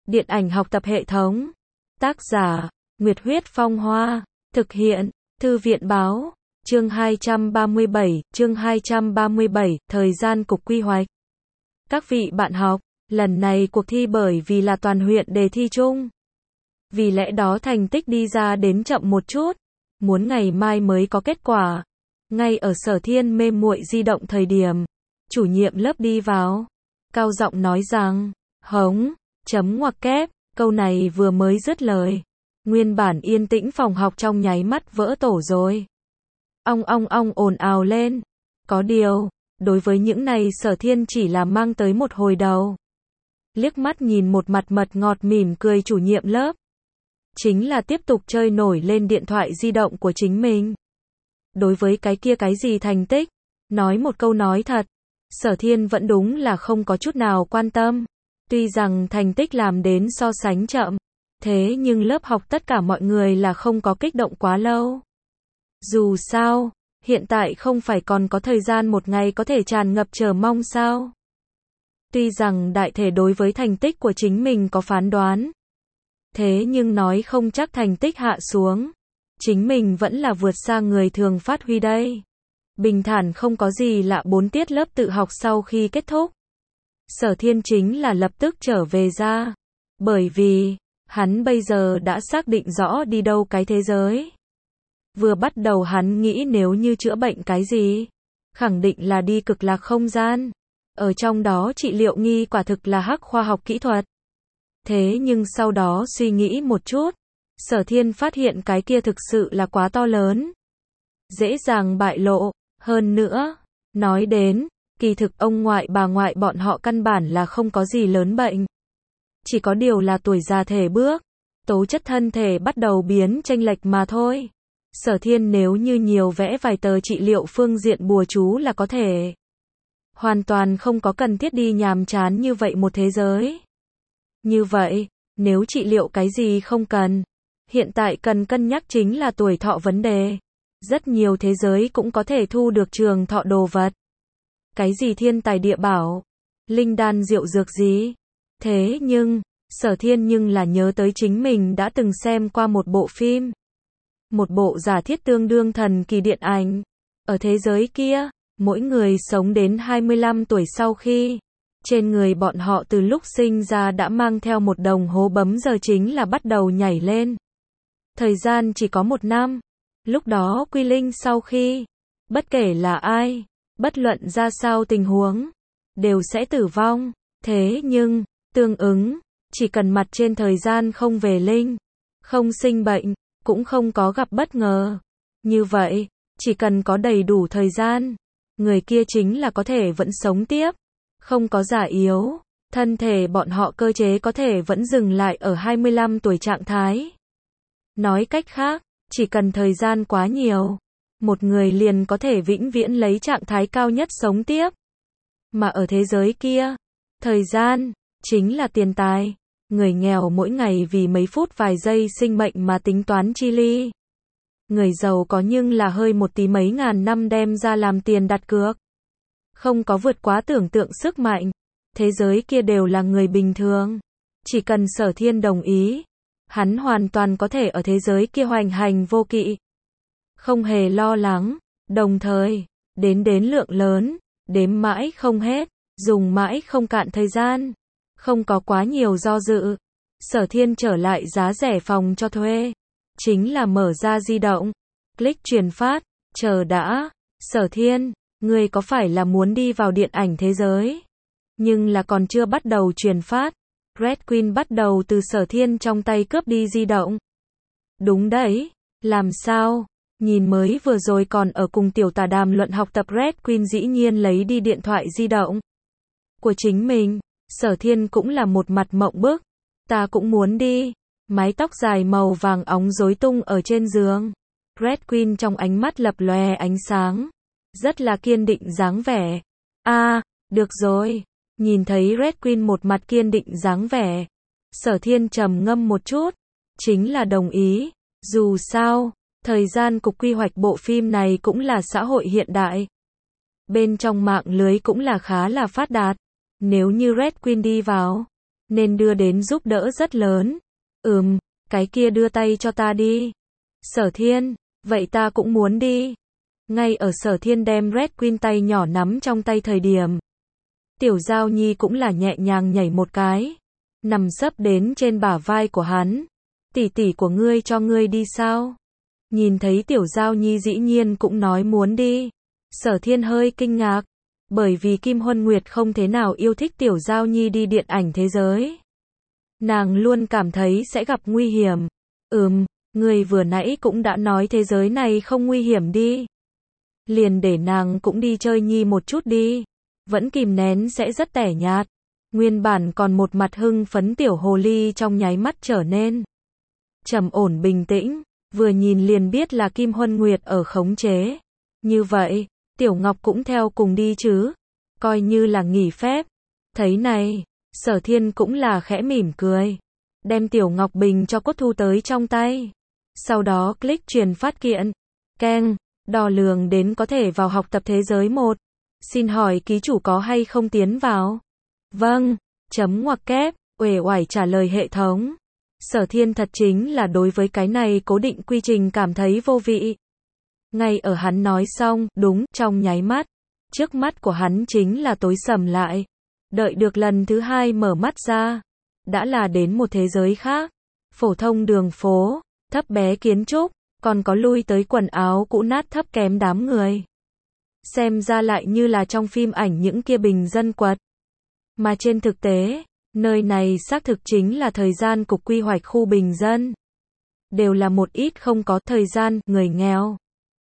Điện ảnh học tập hệ thống. Tác giả, Nguyệt Huyết Phong Hoa. Thực hiện, Thư viện Báo. Chương 237, thời gian cục quy hoạch. Các vị bạn học, lần này cuộc thi bởi vì là toàn huyện đề thi chung. Vì lẽ đó thành tích đi ra đến chậm một chút, muốn ngày mai mới có kết quả. Ngay ở Sở Thiên mê muội di động thời điểm, chủ nhiệm lớp đi vào, cao giọng nói rằng, hống, chấm ngoặc kép, câu này vừa mới dứt lời. Nguyên bản yên tĩnh phòng học trong nháy mắt vỡ tổ rồi. Ong ồn ào lên. Có điều, đối với những này Sở Thiên chỉ là mang tới một hồi đầu. Liếc mắt nhìn một mặt mật ngọt mỉm cười chủ nhiệm lớp. Chính là tiếp tục chơi nổi lên điện thoại di động của chính mình. Đối với cái kia cái gì thành tích, nói một câu nói thật, Sở Thiên vẫn đúng là không có chút nào quan tâm. Tuy rằng thành tích làm đến so sánh chậm, thế nhưng lớp học tất cả mọi người là không có kích động quá lâu. Dù sao, hiện tại không phải còn có thời gian một ngày có thể tràn ngập chờ mong sao. Tuy rằng đại thể đối với thành tích của chính mình có phán đoán, thế nhưng nói không chắc thành tích hạ xuống, chính mình vẫn là vượt xa người thường phát huy đây. Bình thản không có gì lạ 4 tiết lớp tự học sau khi kết thúc. Sở Thiên chính là lập tức trở về ra. Bởi vì, hắn bây giờ đã xác định rõ đi đâu cái thế giới. Vừa bắt đầu hắn nghĩ nếu như chữa bệnh cái gì, khẳng định là đi cực lạc không gian. Ở trong đó trị liệu nghi quả thực là hắc khoa học kỹ thuật. Thế nhưng sau đó suy nghĩ một chút, Sở Thiên phát hiện cái kia thực sự là quá to lớn. Dễ dàng bại lộ, hơn nữa, nói đến, kỳ thực ông ngoại bà ngoại bọn họ căn bản là không có gì lớn bệnh. Chỉ có điều là tuổi già thể bước, tố chất thân thể bắt đầu biến chênh lệch mà thôi. Sở Thiên nếu như nhiều vẽ vài tờ trị liệu phương diện bùa chú là có thể. Hoàn toàn không có cần thiết đi nhàm chán như vậy một thế giới. Như vậy, nếu trị liệu cái gì không cần, hiện tại cần cân nhắc chính là tuổi thọ vấn đề. Rất nhiều thế giới cũng có thể thu được trường thọ đồ vật. Cái gì thiên tài địa bảo, linh đan diệu dược gì. Thế nhưng, Sở Thiên nhưng là nhớ tới chính mình đã từng xem qua một bộ phim. Một bộ giả thiết tương đương thần kỳ điện ảnh. Ở thế giới kia, mỗi người sống đến 25 tuổi sau khi, trên người bọn họ từ lúc sinh ra đã mang theo một đồng hồ bấm giờ chính là bắt đầu nhảy lên. Thời gian chỉ có 1 năm. Lúc đó quy linh sau khi, bất kể là ai, bất luận ra sao tình huống, đều sẽ tử vong. Thế nhưng, tương ứng, chỉ cần mặt trên thời gian không về linh, không sinh bệnh, cũng không có gặp bất ngờ. Như vậy, chỉ cần có đầy đủ thời gian, người kia chính là có thể vẫn sống tiếp, không có già yếu, thân thể bọn họ cơ chế có thể vẫn dừng lại ở 25 tuổi trạng thái. Nói cách khác, chỉ cần thời gian quá nhiều, một người liền có thể vĩnh viễn lấy trạng thái cao nhất sống tiếp. Mà ở thế giới kia, thời gian chính là tiền tài. Người nghèo mỗi ngày vì mấy phút vài giây sinh mệnh mà tính toán chi ly. Người giàu có nhưng là hơi một tí mấy ngàn năm đem ra làm tiền đặt cược. Không có vượt quá tưởng tượng sức mạnh. Thế giới kia đều là người bình thường. Chỉ cần Sở Thiên đồng ý, hắn hoàn toàn có thể ở thế giới kia hoành hành vô kỵ. Không hề lo lắng, đồng thời, đến lượng lớn, đếm mãi không hết, dùng mãi không cạn thời gian. Không có quá nhiều do dự. Sở Thiên trở lại giá rẻ phòng cho thuê. Chính là mở ra di động. Click truyền phát. Chờ đã. Sở Thiên, ngươi có phải là muốn đi vào điện ảnh thế giới? Nhưng là còn chưa bắt đầu truyền phát. Red Queen bắt đầu từ Sở Thiên trong tay cướp đi di động. Đúng đấy. Làm sao? Nhìn mới vừa rồi còn ở cùng tiểu tà đàm luận học tập Red Queen dĩ nhiên lấy đi điện thoại di động của chính mình. Sở Thiên cũng là một mặt mộng bức. Ta cũng muốn đi. Mái tóc dài màu vàng óng rối tung ở trên giường. Red Queen trong ánh mắt lập lòe ánh sáng. Rất là kiên định dáng vẻ. Được rồi. Nhìn thấy Red Queen một mặt kiên định dáng vẻ. Sở Thiên trầm ngâm một chút. Chính là đồng ý. Dù sao, thời gian cục quy hoạch bộ phim này cũng là xã hội hiện đại. Bên trong mạng lưới cũng là khá là phát đạt. Nếu như Red Queen đi vào, nên đưa đến giúp đỡ rất lớn. Cái kia đưa tay cho ta đi. Sở Thiên, vậy ta cũng muốn đi. Ngay ở Sở Thiên đem Red Queen tay nhỏ nắm trong tay thời điểm, Tiểu Giao Nhi cũng là nhẹ nhàng nhảy một cái, nằm sấp đến trên bả vai của hắn. Tỷ tỷ của ngươi cho ngươi đi sao? Nhìn thấy Tiểu Giao Nhi dĩ nhiên cũng nói muốn đi. Sở Thiên hơi kinh ngạc, bởi vì Kim Huân Nguyệt không thế nào yêu thích Tiểu Giao Nhi đi điện ảnh thế giới. Nàng luôn cảm thấy sẽ gặp nguy hiểm. Ngươi vừa nãy cũng đã nói thế giới này không nguy hiểm đi. Liền để nàng cũng đi chơi nhi một chút đi. Vẫn kìm nén sẽ rất tẻ nhạt. Nguyên bản còn một mặt hưng phấn tiểu hồ ly trong nháy mắt trở nên trầm ổn bình tĩnh, vừa nhìn liền biết là Kim Huân Nguyệt ở khống chế. Như vậy, Tiểu Ngọc cũng theo cùng đi chứ, coi như là nghỉ phép. Thấy này, Sở Thiên cũng là khẽ mỉm cười, đem Tiểu Ngọc Bình cho cốt thu tới trong tay. Sau đó click truyền phát kiện. Keng, đo lường đến có thể vào học tập thế giới 1. Xin hỏi ký chủ có hay không tiến vào? Vâng, chấm ngoặc kép, uể oải trả lời hệ thống. Sở Thiên thật chính là đối với cái này cố định quy trình cảm thấy vô vị. Ngay ở hắn nói xong, đúng, trong nháy mắt, trước mắt của hắn chính là tối sầm lại. Đợi được lần thứ hai mở mắt ra, đã là đến một thế giới khác. Phổ thông đường phố, thấp bé kiến trúc, còn có lui tới quần áo cũ nát thấp kém đám người. Xem ra lại như là trong phim ảnh những kia bình dân quật. Mà trên thực tế, nơi này xác thực chính là thời gian cục quy hoạch khu bình dân. Đều là một ít không có thời gian, người nghèo.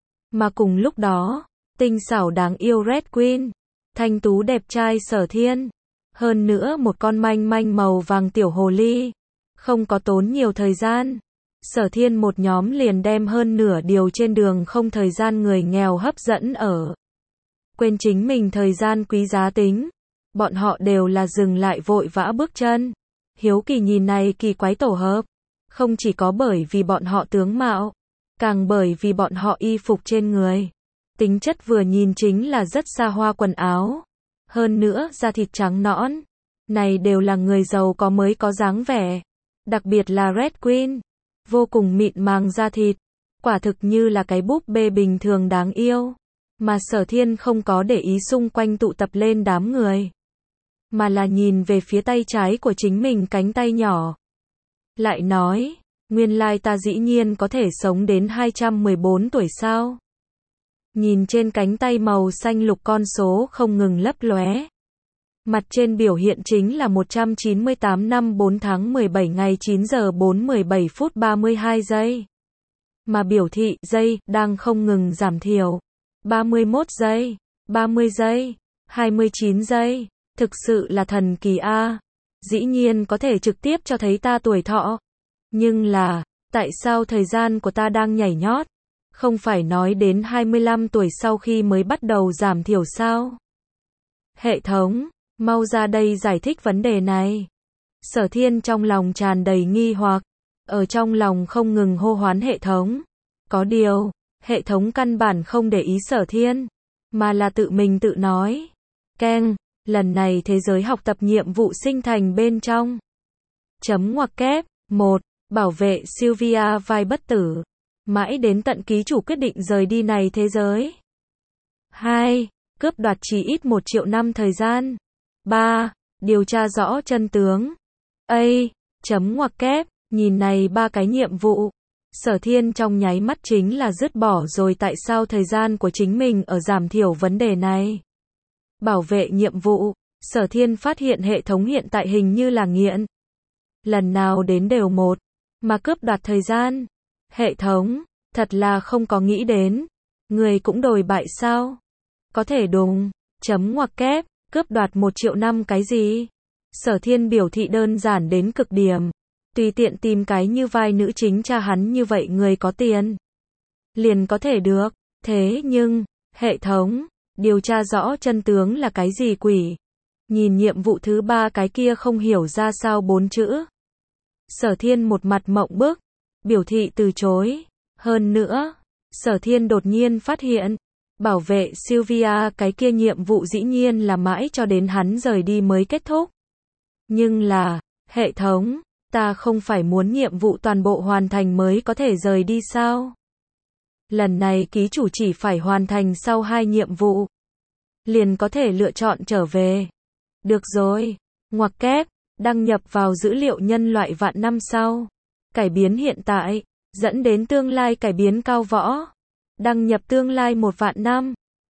Mà cùng lúc đó, tinh xảo đáng yêu Red Queen, thanh tú đẹp trai Sở Thiên, hơn nữa một con manh manh màu vàng tiểu hồ ly. Không có tốn nhiều thời gian, Sở Thiên một nhóm liền đem hơn nửa điều trên đường không thời gian người nghèo hấp dẫn ở. Quên chính mình thời gian quý giá tính. Bọn họ đều là dừng lại vội vã bước chân. Hiếu kỳ nhìn này kỳ quái tổ hợp. Không chỉ có bởi vì bọn họ tướng mạo, càng bởi vì bọn họ y phục trên người. Tính chất vừa nhìn chính là rất xa hoa quần áo. Hơn nữa da thịt trắng nõn. Này đều là người giàu có mới có dáng vẻ. Đặc biệt là Red Queen. Vô cùng mịn màng da thịt. Quả thực như là cái búp bê bình thường đáng yêu. Mà Sở Thiên không có để ý xung quanh tụ tập lên đám người, mà là nhìn về phía tay trái của chính mình cánh tay nhỏ. Lại nói, nguyên lai ta dĩ nhiên có thể sống đến 214 tuổi sao? Nhìn trên cánh tay màu xanh lục con số không ngừng lấp lóe. Mặt trên biểu hiện chính là 198 năm 4 tháng 17 ngày 9 giờ 17 phút 32 giây. Mà biểu thị giây đang không ngừng giảm thiểu. 31 giây, 30 giây, 29 giây, thực sự là thần kỳ a. Dĩ nhiên có thể trực tiếp cho thấy ta tuổi thọ. Nhưng là, tại sao thời gian của ta đang nhảy nhót? Không phải nói đến 25 tuổi sau khi mới bắt đầu giảm thiểu sao? Hệ thống, mau ra đây giải thích vấn đề này. Sở Thiên trong lòng tràn đầy nghi hoặc, ở trong lòng không ngừng hô hoán hệ thống. Có điều, hệ thống căn bản không để ý Sở Thiên, mà là tự mình tự nói. Keng, lần này thế giới học tập nhiệm vụ sinh thành bên trong. Chấm ngoặc kép, 1. Bảo vệ Sylvia vai bất tử. Mãi đến tận ký chủ quyết định rời đi này thế giới. 2. Cướp đoạt chỉ ít 1 triệu năm thời gian. 3. Điều tra rõ chân tướng. A. Chấm ngoặc kép, nhìn này 3 cái nhiệm vụ. Sở Thiên trong nháy mắt chính là dứt bỏ rồi tại sao thời gian của chính mình ở giảm thiểu vấn đề này. Bảo vệ nhiệm vụ, Sở Thiên phát hiện hệ thống hiện tại hình như là nghiện. Lần nào đến đều một, mà cướp đoạt thời gian. Hệ thống, thật là không có nghĩ đến. Người cũng đồi bại sao? Có thể đúng, chấm ngoặc kép, cướp đoạt 1 triệu năm cái gì? Sở Thiên biểu thị đơn giản đến cực điểm. Tùy tiện tìm cái như vai nữ chính cha hắn như vậy người có tiền. Liền có thể được. Thế nhưng, hệ thống, điều tra rõ chân tướng là cái gì quỷ? Nhìn nhiệm vụ thứ 3 cái kia không hiểu ra sao 4 chữ. Sở Thiên một mặt mộng bức, biểu thị từ chối. Hơn nữa, Sở Thiên đột nhiên phát hiện, bảo vệ Sylvia cái kia nhiệm vụ dĩ nhiên là mãi cho đến hắn rời đi mới kết thúc. Nhưng là, Hệ thống, ta không phải muốn nhiệm vụ toàn bộ hoàn thành mới có thể rời đi sao? Lần này ký chủ chỉ phải hoàn thành sau 2 nhiệm vụ, liền có thể lựa chọn trở về. Được rồi. Ngoặc kép, đăng nhập vào dữ liệu nhân loại vạn năm sau. Cải biến hiện tại, dẫn đến tương lai cải biến cao võ. Đăng nhập tương lai 1 vạn năm.